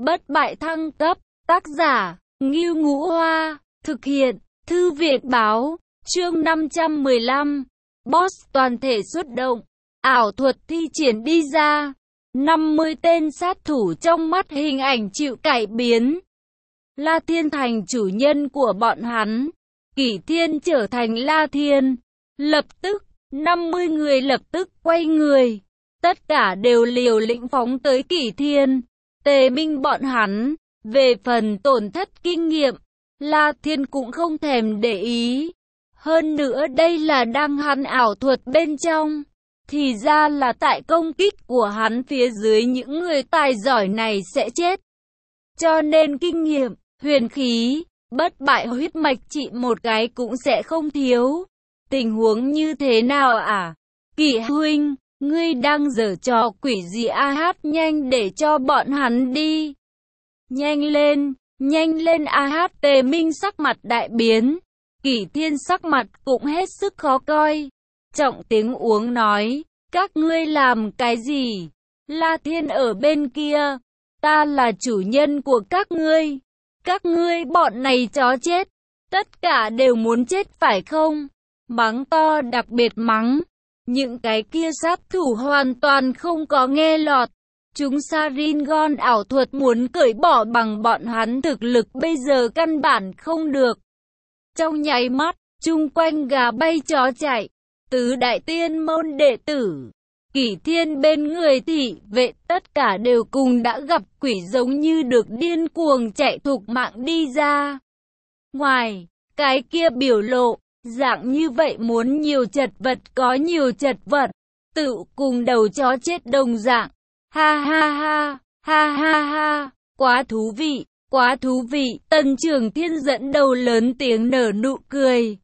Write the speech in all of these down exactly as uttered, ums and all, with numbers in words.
Bất bại thăng cấp, tác giả, Ngưu Ngũ Hoa, thực hiện, Thư viện báo, chương năm trăm mười lăm, boss toàn thể xuất động, ảo thuật thi triển đi ra, năm mươi tên sát thủ trong mắt hình ảnh chịu cải biến. La Thiên thành chủ nhân của bọn hắn, Kỷ Thiên trở thành La Thiên, lập tức, năm mươi người lập tức quay người, tất cả đều liều lĩnh phóng tới Kỷ Thiên, tề minh bọn hắn. Về phần tổn thất kinh nghiệm, La Thiên cũng không thèm để ý. Hơn nữa đây là đang hắn ảo thuật bên trong, thì ra là tại công kích của hắn phía dưới những người tài giỏi này sẽ chết. Cho nên kinh nghiệm, huyền khí, bất bại huyết mạch trị một cái cũng sẽ không thiếu. Tình huống như thế nào à? Kỷ huynh, ngươi đang giở trò quỷ gì a? Hát nhanh để cho bọn hắn đi. Nhanh lên, nhanh lên a hát. Tề Minh sắc mặt đại biến, Kỷ Thiên sắc mặt cũng hết sức khó coi. Trọng tiếng uống nói, các ngươi làm cái gì? La Thiên ở bên kia, ta là chủ nhân của các ngươi. Các ngươi bọn này chó chết, tất cả đều muốn chết phải không? Mắng to, đặc biệt mắng. Những cái kia sát thủ hoàn toàn không có nghe lọt. Chúng Sharingan ảo thuật muốn cởi bỏ bằng bọn hắn thực lực bây giờ căn bản không được. Trong nháy mắt, chung quanh gà bay chó chạy, tứ đại tiên môn đệ tử, Kỷ Thiên bên người thị vệ tất cả đều cùng đã gặp quỷ giống như được điên cuồng chạy thục mạng đi ra. Ngoài cái kia biểu lộ, dạng như vậy muốn nhiều chật vật có nhiều chật vật, tự cùng đầu chó chết đồng dạng. Ha ha ha, ha ha ha, quá thú vị, quá thú vị. Tần Trường Thiên dẫn đầu lớn tiếng nở nụ cười,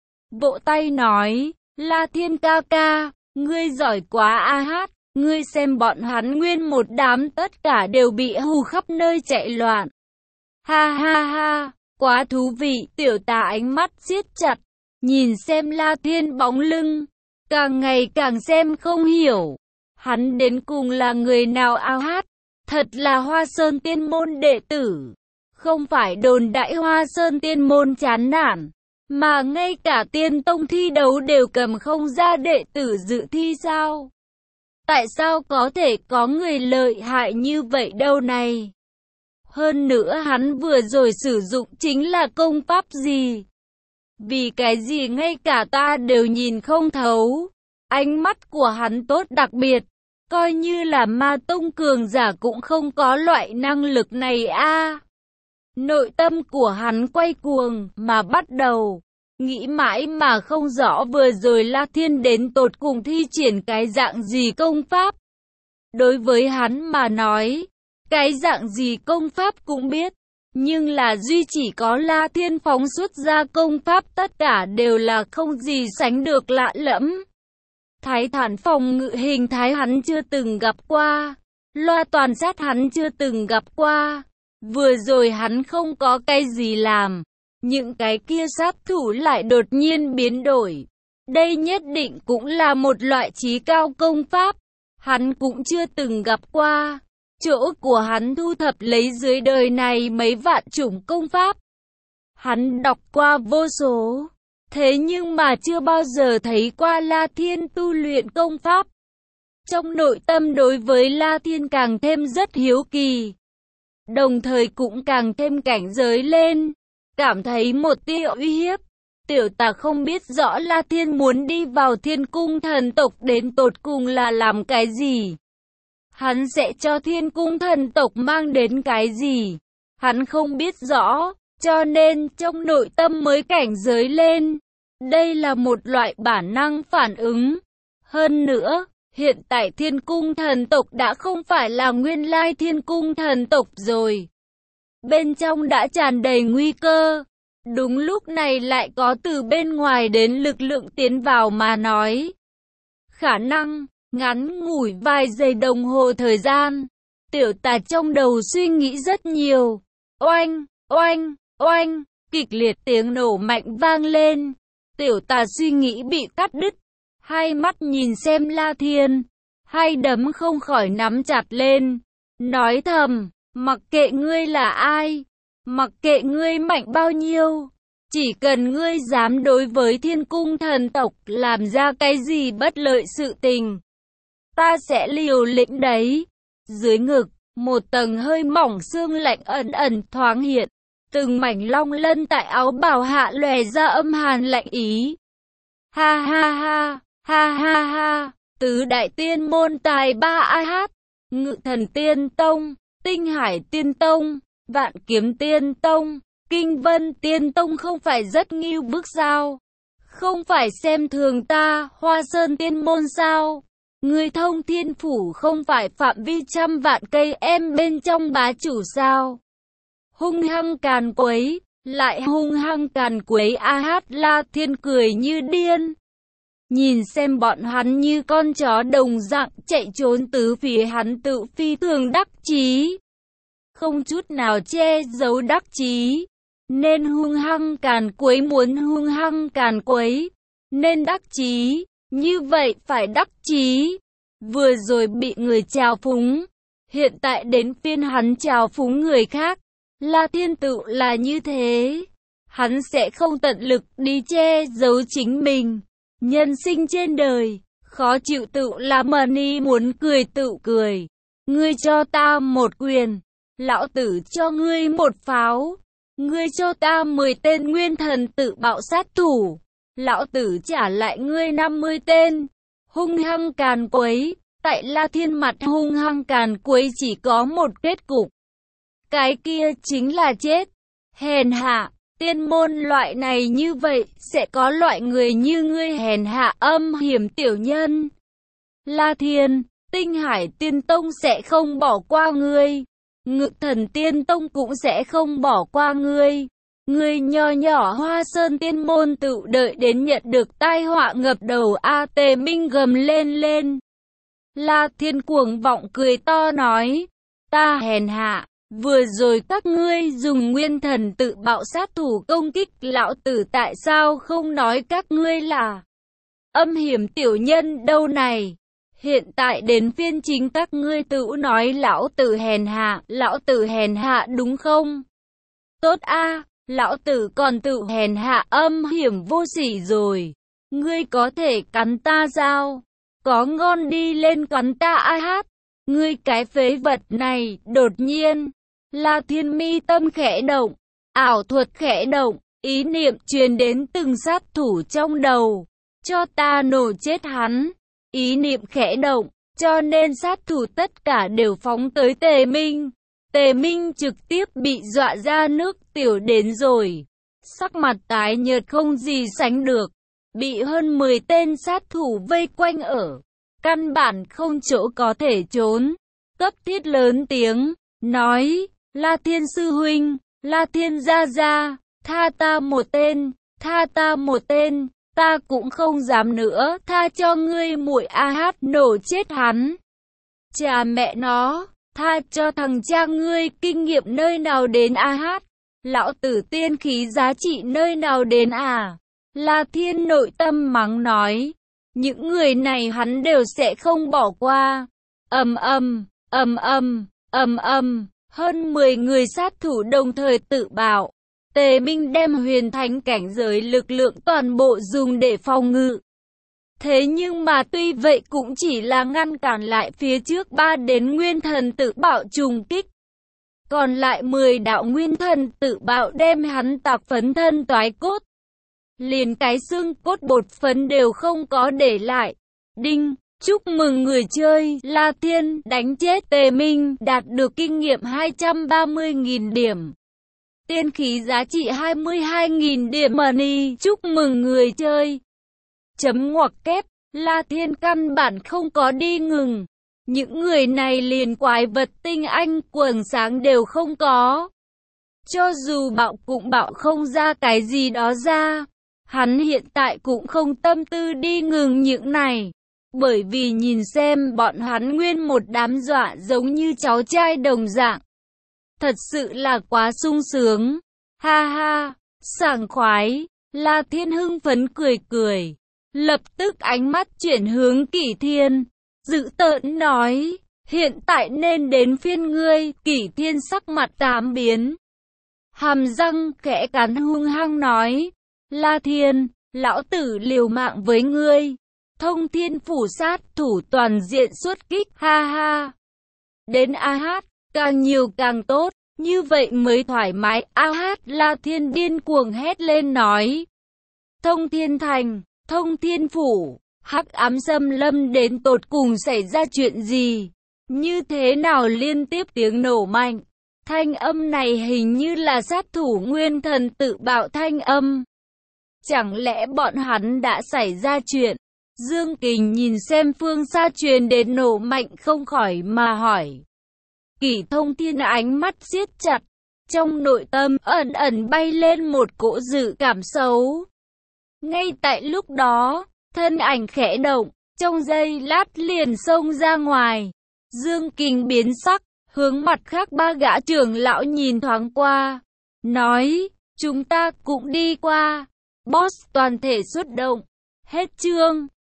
vỗ tay nói, La Thiên ca ca, ngươi giỏi quá a hát, ngươi xem bọn hắn nguyên một đám tất cả đều bị hù khắp nơi chạy loạn. Ha ha ha, quá thú vị. Tiểu Tà ánh mắt siết chặt, nhìn xem La Thiên bóng lưng, càng ngày càng xem không hiểu. Hắn đến cùng là người nào a hát? Thật là Hoa Sơn Tiên môn đệ tử. Không phải đồn đại Hoa Sơn Tiên môn chán nản, mà ngay cả Tiên Tông thi đấu đều cầm không ra đệ tử dự thi sao? Tại sao có thể có người lợi hại như vậy đâu này? Hơn nữa hắn vừa rồi sử dụng chính là công pháp gì? Vì cái gì ngay cả ta đều nhìn không thấu? Ánh mắt của hắn tốt đặc biệt, coi như là ma tông cường giả cũng không có loại năng lực này a. Nội tâm của hắn quay cuồng mà bắt đầu nghĩ mãi mà không rõ vừa rồi La Thiên đến tột cùng thi triển cái dạng gì công pháp. Đối với hắn mà nói, cái dạng gì công pháp cũng biết, nhưng là duy chỉ có La Thiên phóng xuất ra công pháp tất cả đều là không gì sánh được lạ lẫm. Thái thản phòng ngự hình thái hắn chưa từng gặp qua, loa toàn sát hắn chưa từng gặp qua. Vừa rồi hắn không có cái gì làm, những cái kia sát thủ lại đột nhiên biến đổi. Đây nhất định cũng là một loại trí cao công pháp, hắn cũng chưa từng gặp qua. Chỗ của hắn thu thập lấy dưới đời này mấy vạn chủng công pháp, hắn đọc qua vô số. Thế nhưng mà chưa bao giờ thấy qua La Thiên tu luyện công pháp. Trong nội tâm đối với La Thiên càng thêm rất hiếu kỳ, đồng thời cũng càng thêm cảnh giới lên, cảm thấy một tia uy hiếp. Tiểu Tà không biết rõ La Thiên muốn đi vào Thiên Cung thần tộc đến tột cùng là làm cái gì. Hắn sẽ cho Thiên Cung thần tộc mang đến cái gì, hắn không biết rõ. Cho nên trong nội tâm mới cảnh giới lên. Đây là một loại bản năng phản ứng. Hơn nữa, hiện tại Thiên Cung thần tộc đã không phải là nguyên lai Thiên Cung thần tộc rồi. Bên trong đã tràn đầy nguy cơ. Đúng lúc này lại có từ bên ngoài đến lực lượng tiến vào mà nói. Khả năng, ngắn ngủi vài giây đồng hồ thời gian. Tiểu Tà trong đầu suy nghĩ rất nhiều. Oanh, oanh, oanh, kịch liệt tiếng nổ mạnh vang lên. Tiểu Tà suy nghĩ bị cắt đứt, hai mắt nhìn xem La Thiên, hai đấm không khỏi nắm chặt lên, nói thầm, Mặc kệ ngươi là ai, mặc kệ ngươi mạnh bao nhiêu, chỉ cần ngươi dám đối với thiên cung thần tộc làm ra cái gì bất lợi sự tình, ta sẽ liều lĩnh đấy. Dưới ngực, một tầng hơi mỏng xương lạnh ẩn ẩn thoáng hiện, từng mảnh long lân tại áo bào hạ lòe ra âm hàn lạnh ý. Ha ha ha, ha ha ha, tứ đại tiên môn tài ba a hát, Ngự Thần Tiên Tông, Tinh Hải Tiên Tông, Vạn Kiếm Tiên Tông, Kinh Vân Tiên Tông không phải rất ngưu bức sao? Không phải xem thường ta, Hoa Sơn Tiên Môn sao? Người Thông Thiên Phủ không phải phạm vi trăm vạn cây em bên trong bá chủ sao? Hung hăng càn quấy, lại hung hăng càn quấy a hát La Thiên cười như điên. Nhìn xem bọn hắn như con chó đồng dạng chạy trốn tứ phía, hắn tự phi thường đắc chí. Không chút nào che giấu đắc chí. Nên hung hăng càn quấy, muốn hung hăng càn quấy. Nên đắc chí, như vậy phải đắc chí. Vừa rồi bị người trào phúng, hiện tại đến phiên hắn trào phúng người khác. La Thiên tự là như thế. Hắn sẽ không tận lực đi che giấu chính mình. Nhân sinh trên đời, khó chịu tự là money, muốn cười tự cười. Ngươi cho ta một quyền, lão tử cho ngươi một pháo. Ngươi cho ta mười tên nguyên thần tự bạo sát thủ, lão tử trả lại ngươi năm mươi tên. Hung hăng càn quấy, tại La Thiên mặt hung hăng càn quấy chỉ có một kết cục. Cái kia chính là chết. Hèn hạ, tiên môn loại này như vậy, sẽ có loại người như ngươi hèn hạ âm hiểm tiểu nhân. La Thiên, Tinh Hải Tiên Tông sẽ không bỏ qua ngươi. Ngự Thần Tiên Tông cũng sẽ không bỏ qua ngươi. Ngươi nho nhỏ Hoa Sơn Tiên Môn tự đợi đến nhận được tai họa ngập đầu a. Tề Minh gầm lên lên. La Thiên cuồng vọng cười to nói, ta hèn hạ, vừa rồi các ngươi dùng nguyên thần tự bạo sát thủ công kích lão tử, tại sao không nói các ngươi là âm hiểm tiểu nhân đâu này? Hiện tại đến phiên chính các ngươi tự nói lão tử hèn hạ, lão tử hèn hạ đúng không? Tốt a, lão tử còn tự hèn hạ âm hiểm vô sỉ rồi. Ngươi có thể cắn ta sao? Có ngon đi lên cắn ta a hát. Ngươi cái phế vật này, đột nhiên, La Thiên mi tâm khẽ động, ảo thuật khẽ động, ý niệm truyền đến từng sát thủ trong đầu. Cho ta nổ chết hắn. Ý niệm khẽ động, cho nên sát thủ tất cả đều phóng tới Tề Minh. Tề Minh trực tiếp bị dọa ra nước tiểu đến rồi. Sắc mặt tái nhợt không gì sánh được. Bị hơn mười tên sát thủ vây quanh ở. Căn bản không chỗ có thể trốn. Cấp thiết lớn tiếng, nói, La Thiên sư huynh, La Thiên gia gia, tha ta một tên, tha ta một tên. Ta cũng không dám nữa, tha cho ngươi muội a hát, nổ chết hắn. Cha mẹ nó, tha cho thằng cha ngươi, kinh nghiệm nơi nào đến a hát. Lão tử tiên khí giá trị nơi nào đến à? La Thiên nội tâm mắng nói, những người này hắn đều sẽ không bỏ qua. Ầm ầm, ầm ầm, ầm ầm, hơn mười người sát thủ đồng thời tự bạo. Tề Minh đem huyền thánh cảnh giới lực lượng toàn bộ dùng để phòng ngự. Thế nhưng mà tuy vậy cũng chỉ là ngăn cản lại phía trước ba đến nguyên thần tự bạo trùng kích. Còn lại mười đạo nguyên thần tự bạo đem hắn tạc phấn thân toái cốt. Liền cái xương cốt bột phấn đều không có để lại. Đinh, chúc mừng người chơi La Thiên đánh chết Tề Minh, đạt được kinh nghiệm hai trăm ba mươi nghìn điểm. Tiên khí giá trị hai mươi hai nghìn điểm money, chúc mừng người chơi. Chấm ngoặc kép, La Thiên căn bản không có đi ngừng. Những người này liền quái vật tinh anh quần sáng đều không có. Cho dù bạo cũng bạo không ra cái gì đó ra. Hắn hiện tại cũng không tâm tư đi ngừng những này. Bởi vì nhìn xem bọn hắn nguyên một đám dọa giống như cháu trai đồng dạng. Thật sự là quá sung sướng. Ha ha, sảng khoái. La Thiên hưng phấn cười cười. Lập tức ánh mắt chuyển hướng Kỷ Thiên. Dữ tợn nói, Hiện tại nên đến phiên ngươi. Kỷ Thiên sắc mặt tám biến, hàm răng khẽ cắn hung hăng nói, La Thiên, lão tử liều mạng với ngươi. Thông Thiên phủ sát thủ toàn diện xuất kích, ha ha. Đến a hát, càng nhiều càng tốt, như vậy mới thoải mái. A hát, La Thiên điên cuồng hét lên nói. Thông Thiên thành, Thông Thiên phủ, hắc ám xâm lâm đến tột cùng xảy ra chuyện gì? Như thế nào liên tiếp tiếng nổ mạnh? Thanh âm này hình như là sát thủ nguyên thần tự bạo thanh âm. Chẳng lẽ bọn hắn đã xảy ra chuyện? Dương Kình nhìn xem phương xa truyền đến nổ mạnh không khỏi mà hỏi. Kỷ Thông Thiên ánh mắt siết chặt, trong nội tâm ẩn ẩn bay lên một cỗ dự cảm xấu. Ngay tại lúc đó, thân ảnh khẽ động, trong giây lát liền xông ra ngoài. Dương Kình biến sắc, hướng mặt khác ba gã trưởng lão nhìn thoáng qua, nói, chúng ta cũng đi qua. Boss toàn thể xuất động. Hết chương.